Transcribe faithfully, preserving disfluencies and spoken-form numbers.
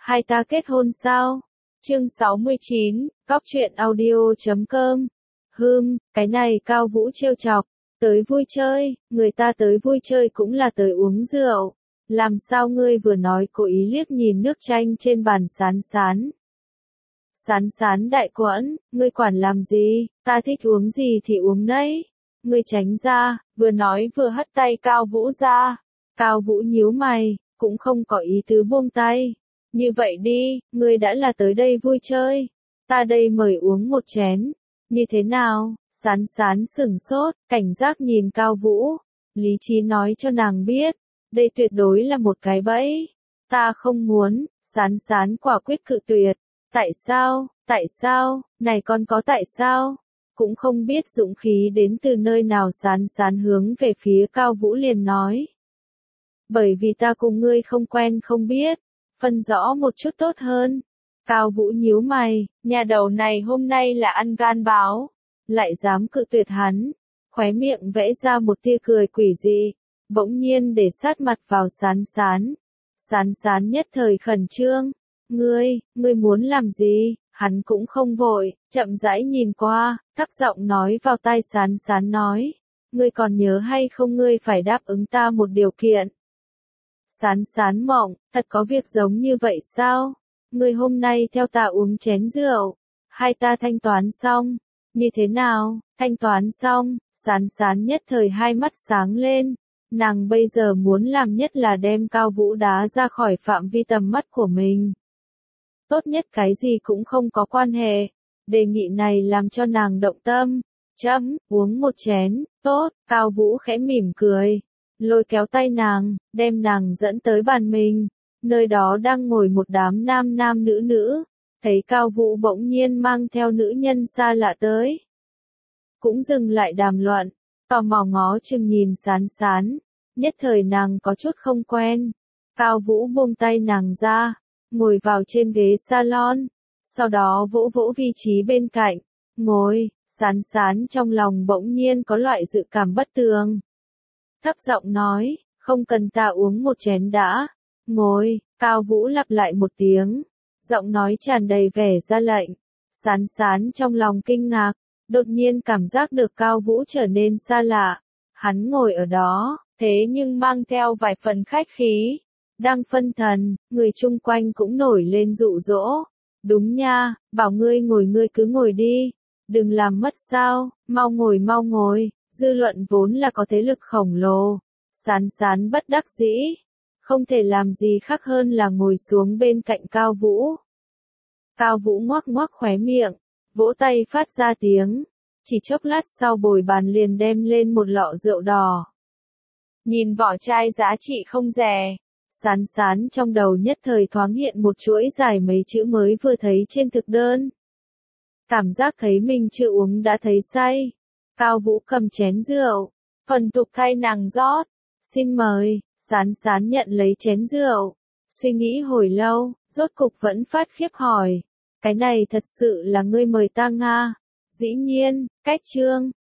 Hai ta kết hôn sao? Chương sáu mươi chín, Cóc truyện audio chấm com. Hừm, cái này Cao Vũ trêu chọc. Tới vui chơi, người ta tới vui chơi cũng là tới uống rượu. Làm sao ngươi vừa nói cố ý liếc nhìn nước chanh trên bàn Sán Sán. Sán Sán đại quẫn, ngươi quản làm gì, ta thích uống gì thì uống đấy. Ngươi tránh ra, vừa nói vừa hất tay Cao Vũ ra. Cao Vũ nhíu mày, cũng không có ý tứ buông tay. Như vậy đi, ngươi đã là tới đây vui chơi. Ta đây mời uống một chén. Như thế nào? Sán Sán sửng sốt, cảnh giác nhìn Cao Vũ. Lý trí nói cho nàng biết. Đây tuyệt đối là một cái bẫy. Ta không muốn, Sán Sán quả quyết cự tuyệt. Tại sao, tại sao, này con có tại sao? Cũng không biết dũng khí đến từ nơi nào. Sán Sán hướng về phía Cao Vũ liền nói. Bởi vì ta cùng ngươi không quen không biết. Phân rõ một chút tốt hơn. Cao Vũ nhíu mày, nhà đầu này hôm nay là ăn gan báo. Lại dám cự tuyệt hắn. Khóe miệng vẽ ra một tia cười quỷ dị. Bỗng nhiên để sát mặt vào Sán Sán. Sán Sán nhất thời khẩn trương. Ngươi, ngươi muốn làm gì? Hắn cũng không vội, chậm rãi nhìn qua, thấp giọng nói vào tai Sán Sán nói. Ngươi còn nhớ hay không, ngươi phải đáp ứng ta một điều kiện. Sán Sán mộng, thật có việc giống như vậy sao? Ngươi hôm nay theo ta uống chén rượu. Hai ta thanh toán xong. Như thế nào? Thanh toán xong. Sán Sán nhất thời hai mắt sáng lên. Nàng bây giờ muốn làm nhất là đem Cao Vũ đá ra khỏi phạm vi tầm mắt của mình. Tốt nhất cái gì cũng không có quan hệ. Đề nghị này làm cho nàng động tâm. Chấm, uống một chén, tốt. Cao Vũ khẽ mỉm cười. Lôi kéo tay nàng, đem nàng dẫn tới bàn mình. Nơi đó đang ngồi một đám nam nam nữ nữ. Thấy Cao Vũ bỗng nhiên mang theo nữ nhân xa lạ tới. Cũng dừng lại đàm luận. Tò mò ngó chừng nhìn Sán Sán. Nhất thời nàng có chút không quen. Cao Vũ buông tay nàng ra. Ngồi vào trên ghế salon. Sau đó vỗ vỗ vị trí bên cạnh. Ngồi, Sán Sán trong lòng bỗng nhiên có loại dự cảm bất tường. Thấp giọng nói, không cần ta uống một chén đã. Ngồi, Cao Vũ lặp lại một tiếng. Giọng nói tràn đầy vẻ ra lệnh. Sán Sán trong lòng kinh ngạc. Đột nhiên cảm giác được Cao Vũ trở nên xa lạ. Hắn ngồi ở đó, thế nhưng mang theo vài phần khách khí. Đang phân thần, người chung quanh cũng nổi lên dụ dỗ. Đúng nha, bảo ngươi ngồi ngươi cứ ngồi đi. Đừng làm mất sao, mau ngồi mau ngồi. Dư luận vốn là có thế lực khổng lồ. Sán Sán bất đắc dĩ. Không thể làm gì khác hơn là ngồi xuống bên cạnh Cao Vũ. Cao Vũ ngoác ngoác khóe miệng. Vỗ tay phát ra tiếng. Chỉ chốc lát sau bồi bàn liền đem lên một lọ rượu đỏ. Nhìn vỏ chai giá trị không rẻ. Sán Sán trong đầu nhất thời thoáng hiện một chuỗi dài mấy chữ mới vừa thấy trên thực đơn. Cảm giác thấy mình chưa uống đã thấy say. Cao Vũ cầm chén rượu. Thuần tục thay nàng rót. Xin mời. Sán Sán nhận lấy chén rượu. Suy nghĩ hồi lâu, rốt cục vẫn phát khiếp hỏi. Cái này thật sự là ngươi mời ta Nga? Dĩ nhiên, cách trương.